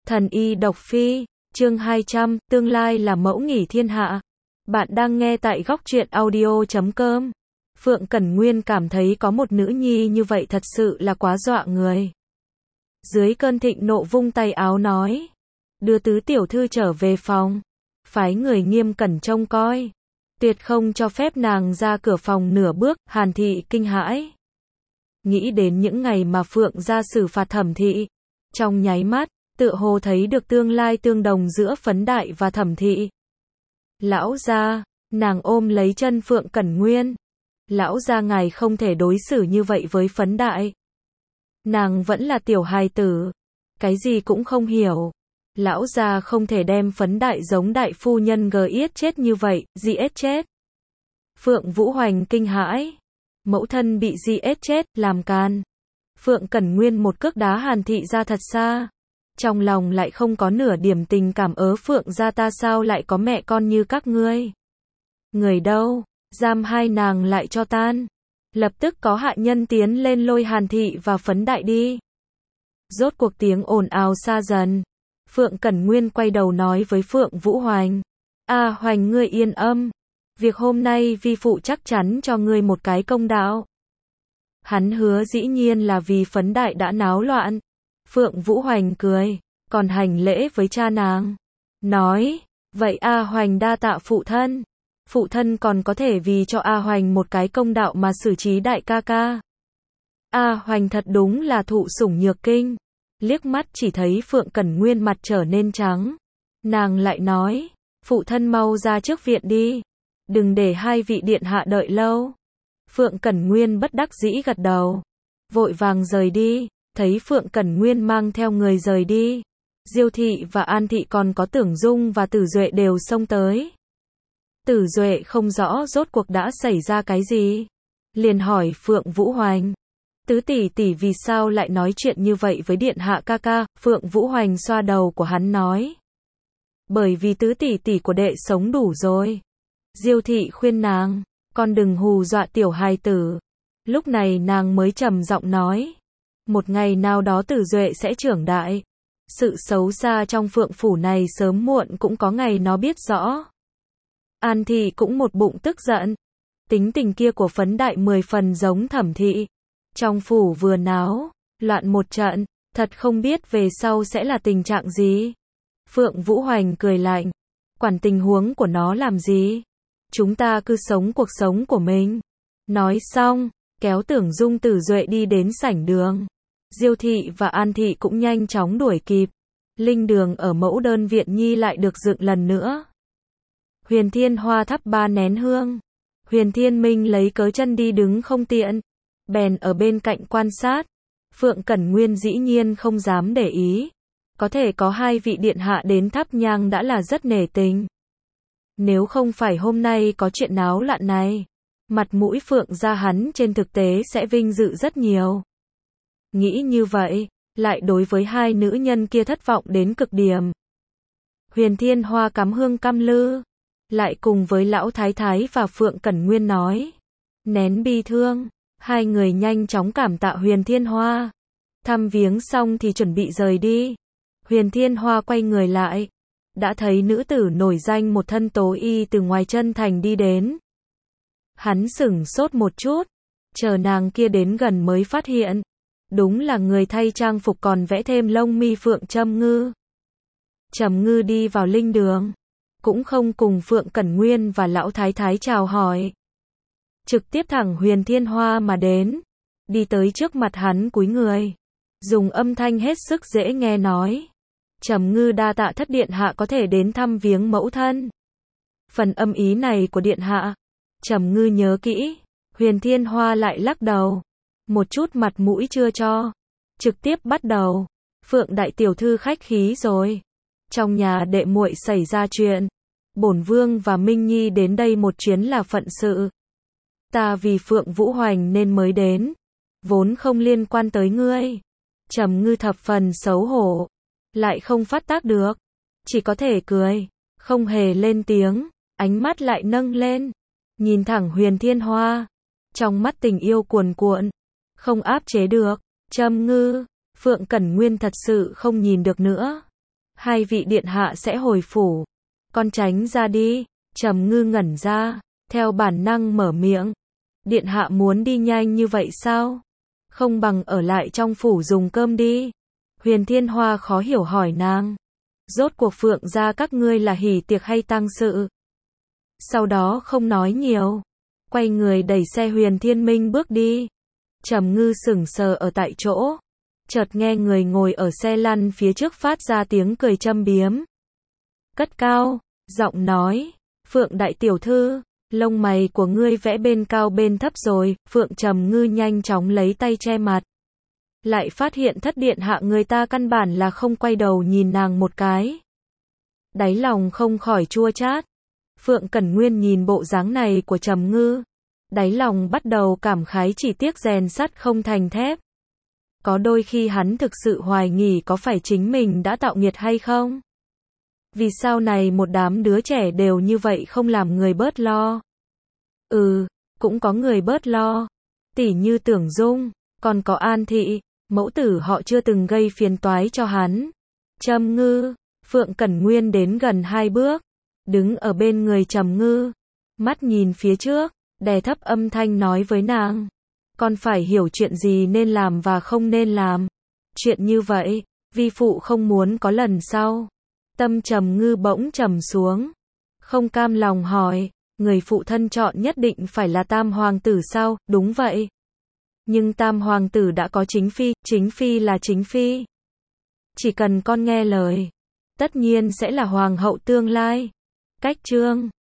Thần y độc phi, chương 200, tương lai là mẫu nghỉ thiên hạ. Bạn đang nghe tại góc truyện audio.com. Phượng Cẩn Nguyên cảm thấy có một nữ nhi như vậy thật sự là quá dọa người. Dưới cơn thịnh nộ vung tay áo nói, đưa tứ tiểu thư trở về phòng, phái người nghiêm cẩn trông coi, tuyệt không cho phép nàng ra cửa phòng nửa bước. Hàn Thị kinh hãi, nghĩ đến những ngày mà Phượng gia xử phạt Thẩm Thị, trong nháy mắt tựa hồ thấy được tương lai tương đồng giữa Phấn Đại và Thẩm Thị. Lão gia, nàng ôm lấy chân Phượng Cẩn Nguyên. Lão gia ngài không thể đối xử như vậy với Phấn Đại. Nàng vẫn là tiểu hài tử, cái gì cũng không hiểu. Lão gia không thể đem Phấn Đại giống đại phu nhân giết chết như vậy, giết chết. Phượng Vũ Hoành kinh hãi, mẫu thân bị giết chết, làm can. Phượng Cẩn Nguyên một cước đá Hàn Thị ra thật xa. Trong lòng lại không có nửa điểm tình cảm. Phượng gia ta sao lại có mẹ con như các ngươi? Người đâu? Giam hai nàng lại cho tan. Lập tức có hạ nhân tiến lên lôi Hàn Thị và Phấn Đại đi. Rốt cuộc tiếng ồn ào xa dần. Phượng Cẩn Nguyên quay đầu nói với Phượng Vũ Hoành. Hoành ngươi yên âm. Việc hôm nay vi phụ chắc chắn cho ngươi một cái công đạo. Hắn hứa dĩ nhiên là vì Phấn Đại đã náo loạn. Phượng Vũ Hoành cười, còn hành lễ với cha nàng. Nói, vậy Hoành đa tạ phụ thân. Phụ thân còn có thể vì cho Hoành một cái công đạo mà xử trí đại ca ca. Hoành thật đúng là thụ sủng nhược kinh. Liếc mắt chỉ thấy Phượng Cẩn Nguyên mặt trở nên trắng. Nàng lại nói, phụ thân mau ra trước viện đi. Đừng để hai vị điện hạ đợi lâu. Phượng Cẩn Nguyên bất đắc dĩ gật đầu. Vội vàng rời đi. Thấy Phượng Cẩn Nguyên mang theo người rời đi, Diêu Thị và An Thị còn có Tưởng Dung và Tử Duệ đều xông tới. Tử Duệ không rõ rốt cuộc đã xảy ra cái gì, liền hỏi Phượng Vũ Hoành, tứ tỷ tỷ vì sao lại nói chuyện như vậy với điện hạ ca ca? Phượng Vũ Hoành xoa đầu của hắn nói, bởi vì tứ tỷ tỷ của đệ sống đủ rồi. Diêu Thị khuyên nàng, con đừng hù dọa tiểu hài tử. Lúc này nàng mới trầm giọng nói, một ngày nào đó Tử Duệ sẽ trưởng đại. Sự xấu xa trong Phượng phủ này sớm muộn cũng có ngày nó biết rõ. An Thị cũng một bụng tức giận. Tính tình kia của Phấn Đại 10 phần giống Thẩm Thị. Trong phủ vừa náo loạn một trận, thật không biết về sau sẽ là tình trạng gì. Phượng Vũ Hoành cười lạnh, quản tình huống của nó làm gì? Chúng ta cứ sống cuộc sống của mình. Nói xong, kéo Tưởng Dung Tử Duệ đi đến sảnh đường. Diêu Thị và An Thị cũng nhanh chóng đuổi kịp. Linh đường ở mẫu đơn viện nhi lại được dựng lần nữa. Huyền Thiên Hoa thắp 3 nén hương. Huyền Thiên Minh lấy cớ chân đi đứng không tiện, bèn ở bên cạnh quan sát. Phượng Cẩn Nguyên dĩ nhiên không dám để ý. Có thể có hai vị điện hạ đến thắp nhang đã là rất nể tình. Nếu không phải hôm nay có chuyện náo loạn này, mặt mũi Phượng gia hắn trên thực tế sẽ vinh dự rất nhiều. Nghĩ như vậy, lại đối với hai nữ nhân kia thất vọng đến cực điểm. Huyền Thiên Hoa cắm hương cam lư, lại cùng với lão thái thái và Phượng Cẩn Nguyên nói, nén bi thương. Hai người nhanh chóng cảm tạ Huyền Thiên Hoa. Thăm viếng xong thì chuẩn bị rời đi. Huyền Thiên Hoa quay người lại, đã thấy nữ tử nổi danh một thân tố y từ ngoài chân thành đi đến. Hắn sửng sốt một chút, chờ nàng kia đến gần mới phát hiện, đúng là người thay trang phục còn vẽ thêm lông mi Phượng Trầm Ngư. Trầm Ngư đi vào linh đường, cũng không cùng Phượng Cẩn Nguyên và lão thái thái chào hỏi, trực tiếp thẳng Huyền Thiên Hoa mà đến, đi tới trước mặt hắn cúi người, dùng âm thanh hết sức dễ nghe nói, Trầm Ngư đa tạ thất điện hạ có thể đến thăm viếng mẫu thân. Phần âm ý này của điện hạ, Trầm Ngư nhớ kỹ. Huyền Thiên Hoa lại lắc đầu, một chút mặt mũi chưa cho, trực tiếp bắt đầu. Phượng đại tiểu thư khách khí rồi, trong nhà đệ muội xảy ra chuyện, bổn vương và Minh Nhi đến đây một chuyến là phận sự. Ta vì Phượng Vũ Hoành nên mới đến, vốn không liên quan tới ngươi. Trầm Ngư thập phần xấu hổ, lại không phát tác được, chỉ có thể cười, không hề lên tiếng, ánh mắt lại nâng lên, nhìn thẳng Huyền Thiên Hoa, trong mắt tình yêu cuồn cuộn, không áp chế được. Trầm Ngư, Phượng Cẩn Nguyên thật sự không nhìn được nữa. hai vị điện hạ sẽ hồi phủ. Con tránh ra đi. Trầm Ngư ngẩn ra, theo bản năng mở miệng. Điện hạ muốn đi nhanh như vậy sao? Không bằng ở lại trong phủ dùng cơm đi. Huyền Thiên Hoa khó hiểu hỏi nàng. Rốt cuộc Phượng gia các ngươi là hỉ tiệc hay tang sự? Sau đó không nói nhiều, quay người đẩy xe Huyền Thiên Minh bước đi. Trầm Ngư sững sờ ở tại chỗ, chợt nghe người ngồi ở xe lăn phía trước phát ra tiếng cười châm biếm. Cất cao, giọng nói, Phượng đại tiểu thư, lông mày của ngươi vẽ bên cao bên thấp rồi. Phượng Trầm Ngư nhanh chóng lấy tay che mặt. Lại phát hiện thất điện hạ người ta căn bản là không quay đầu nhìn nàng một cái. Đáy lòng không khỏi chua chát. Phượng Cẩn Nguyên nhìn bộ dáng này của Trầm Ngư, đáy lòng bắt đầu cảm khái chỉ tiếc rèn sắt không thành thép. Có đôi khi hắn thực sự hoài nghi có phải chính mình đã tạo nghiệt hay không? Vì sao này một đám đứa trẻ đều như vậy không làm người bớt lo? Cũng có người bớt lo. Tỉ như Tưởng Dung, còn có An Thị, mẫu tử họ chưa từng gây phiền toái cho hắn. Trầm Ngư, Phượng Cẩn Nguyên đến gần 2 bước, đứng ở bên người Trầm Ngư, mắt nhìn phía trước, đè thấp âm thanh nói với nàng. Con phải hiểu chuyện gì nên làm và không nên làm. Chuyện như vậy, vi phụ không muốn có lần sau. Tâm Trầm Ngư bỗng trầm xuống, không cam lòng hỏi, người phụ thân chọn nhất định phải là Tam hoàng tử sao? Đúng vậy. Nhưng Tam hoàng tử đã có chính phi là chính phi. Chỉ cần con nghe lời, tất nhiên sẽ là hoàng hậu tương lai. Cách chương